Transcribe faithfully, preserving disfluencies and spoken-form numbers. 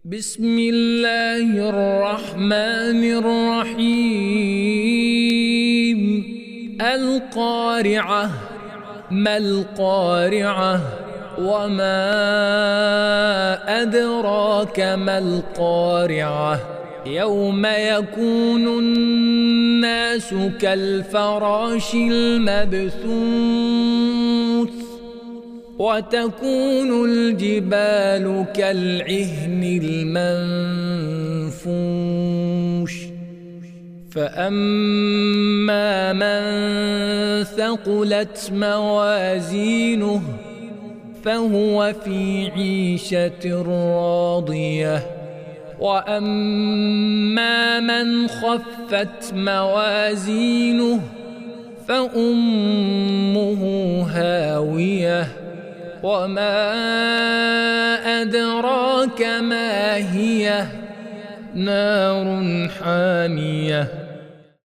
بسم الله الرحمن الرحيم. القارعة. ما القارعة؟ وما أدراك ما القارعة؟ يوم يكون الناس كالفراش المبثوث وتكون الجبال كالعهن المنفوش. فأما من ثقلت موازينه فهو في عيشة راضية، وأما من خفت موازينه فأمه هاوية، وما أدراك ما هي؟ نار حامية.